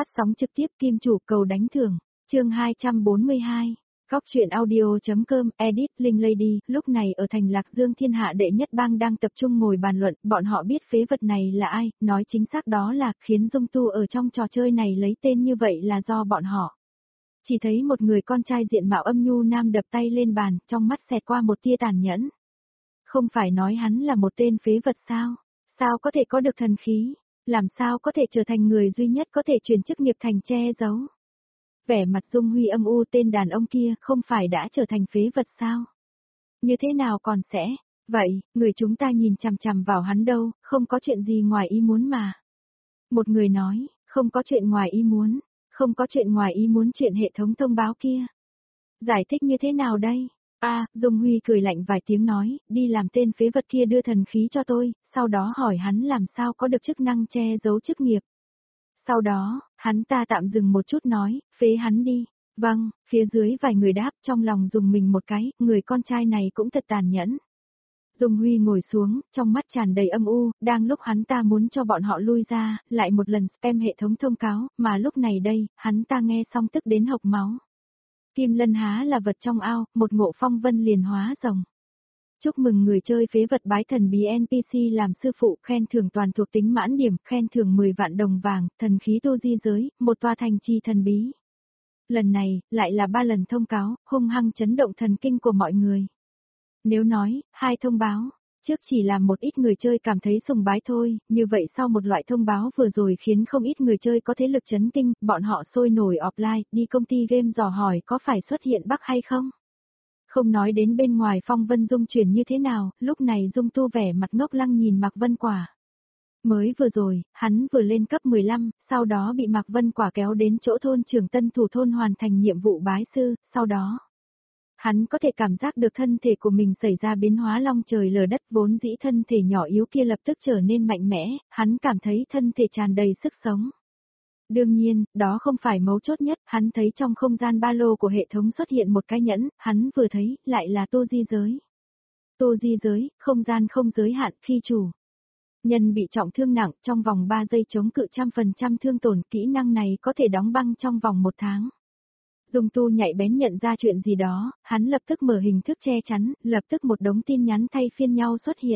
Phát sóng trực tiếp Kim Chủ cầu đánh thưởng, chương 242. Góc truyện audio.com, edit, Linh Lady. Lúc này ở thành Lạc Dương thiên hạ đệ nhất bang đang tập trung ngồi bàn luận, bọn họ biết phế vật này là ai, nói chính xác đó là khiến Dung Tu ở trong trò chơi này lấy tên như vậy là do bọn họ. Chỉ thấy một người con trai diện mạo âm nhu nam đập tay lên bàn, trong mắt xẹt qua một tia tàn nhẫn. Không phải nói hắn là một tên phế vật sao? Sao có thể có được thần khí? Làm sao có thể trở thành người duy nhất có thể chuyển chức nghiệp thành che giấu? Vẻ mặt Dung Huy âm u, tên đàn ông kia không phải đã trở thành phế vật sao? Như thế nào còn sẽ? Vậy, người chúng ta nhìn chằm chằm vào hắn đâu, không có chuyện gì ngoài ý muốn mà. Một người nói, không có chuyện ngoài ý muốn, không có chuyện ngoài ý muốn chuyện hệ thống thông báo kia. Giải thích như thế nào đây? Dung Huy cười lạnh vài tiếng nói, đi làm tên phế vật kia đưa thần khí cho tôi, sau đó hỏi hắn làm sao có được chức năng che giấu chức nghiệp. Sau đó, hắn ta tạm dừng một chút nói, phế hắn đi. Vâng, phía dưới vài người đáp, trong lòng dùng mình một cái, người con trai này cũng thật tàn nhẫn. Dung Huy ngồi xuống, trong mắt tràn đầy âm u, đang lúc hắn ta muốn cho bọn họ lui ra, lại một lần spam hệ thống thông cáo, mà lúc này đây, hắn ta nghe xong tức đến hộc máu. Kim Lân há là vật trong ao, một Ngộ Phong Vân liền hóa rồng. Chúc mừng người chơi phế vật bái thần bí NPC làm sư phụ, khen thưởng toàn thuộc tính mãn điểm, khen thưởng 10 vạn đồng vàng, thần khí tu di giới, một tòa thành trì thần bí. Lần này, lại là 3 lần thông cáo, hung hăng chấn động thần kinh của mọi người. Nếu nói, 2 thông báo, trước chỉ là một ít người chơi cảm thấy sùng bái thôi, như vậy sau một loại thông báo vừa rồi khiến không ít người chơi có thế lực chấn kinh, bọn họ sôi nổi offline, đi công ty game dò hỏi có phải xuất hiện bug hay không. Không nói đến bên ngoài Phong Vân Dung chuyển như thế nào, lúc này Dung Tu vẻ mặt ngốc lăng nhìn Mạc Vân Quả. Mới vừa rồi, hắn vừa lên cấp 15, sau đó bị Mạc Vân Quả kéo đến chỗ thôn trưởng tân thủ thôn hoàn thành nhiệm vụ bái sư, sau đó. Hắn có thể cảm giác được thân thể của mình xảy ra biến hóa long trời lở đất, vốn dĩ thân thể nhỏ yếu kia lập tức trở nên mạnh mẽ, hắn cảm thấy thân thể tràn đầy sức sống. Đương nhiên, đó không phải mấu chốt nhất, hắn thấy trong không gian ba lô của hệ thống xuất hiện một cái nhẫn, hắn vừa thấy, lại là tô di giới. Tô di giới, không gian không giới hạn, phi chủ. Nhân bị trọng thương nặng, trong vòng 3 giây chống cự 100% thương tổn, kỹ năng này có thể đóng băng trong vòng 1 tháng. Dung Tu nhạy bén nhận ra chuyện gì đó, hắn lập tức mở hình thức che chắn, lập tức một đống tin nhắn thay phiên nhau xuất hiện.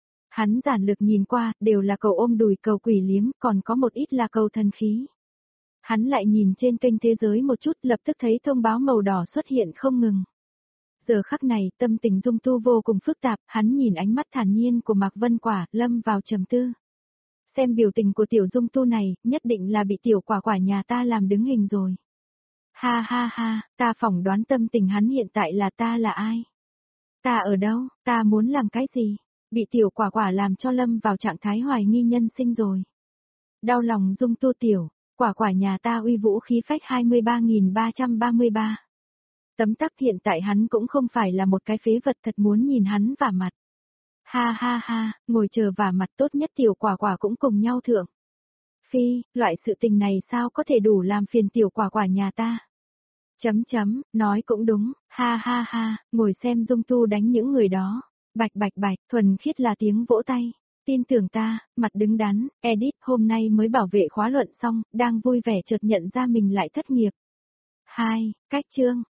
Hắn giản lược nhìn qua, đều là cầu ôm đùi, cầu quỷ liếm, còn có một ít là cầu thần khí. Hắn lại nhìn trên kênh thế giới một chút, lập tức thấy thông báo màu đỏ xuất hiện không ngừng. Giờ khắc này, tâm tình Dung Tu vô cùng phức tạp, hắn nhìn ánh mắt thản nhiên của Mạc Vân Quả, lâm vào trầm tư. Xem biểu tình của tiểu Dung Tu này, nhất định là bị tiểu quả quả nhà ta làm đứng hình rồi. Ha ha ha, ta phỏng đoán tâm tình hắn hiện tại là ta là ai? Ta ở đâu, ta muốn làm cái gì? Bị tiểu quả quả làm cho lâm vào trạng thái hoài nghi nhân sinh rồi. Đau lòng Dung Tu tiểu, quả quả nhà ta uy vũ khí phách 23.333. Tấm tắc hiện tại hắn cũng không phải là một cái phế vật, thật muốn nhìn hắn vả mặt. Ha ha ha, ngồi chờ vả mặt, tốt nhất tiểu quả quả cũng cùng nhau thượng. Phi, loại sự tình này sao có thể đủ làm phiền tiểu quả quả nhà ta? Nói cũng đúng, ha ha ha, ngồi xem Dung Tu đánh những người đó. Bạch bạch bạch, thuần khiết là tiếng vỗ tay. Tin tưởng ta, mặt đứng đắn, edit hôm nay mới bảo vệ khóa luận xong, đang vui vẻ chợt nhận ra mình lại thất nghiệp. 2. Cách chương,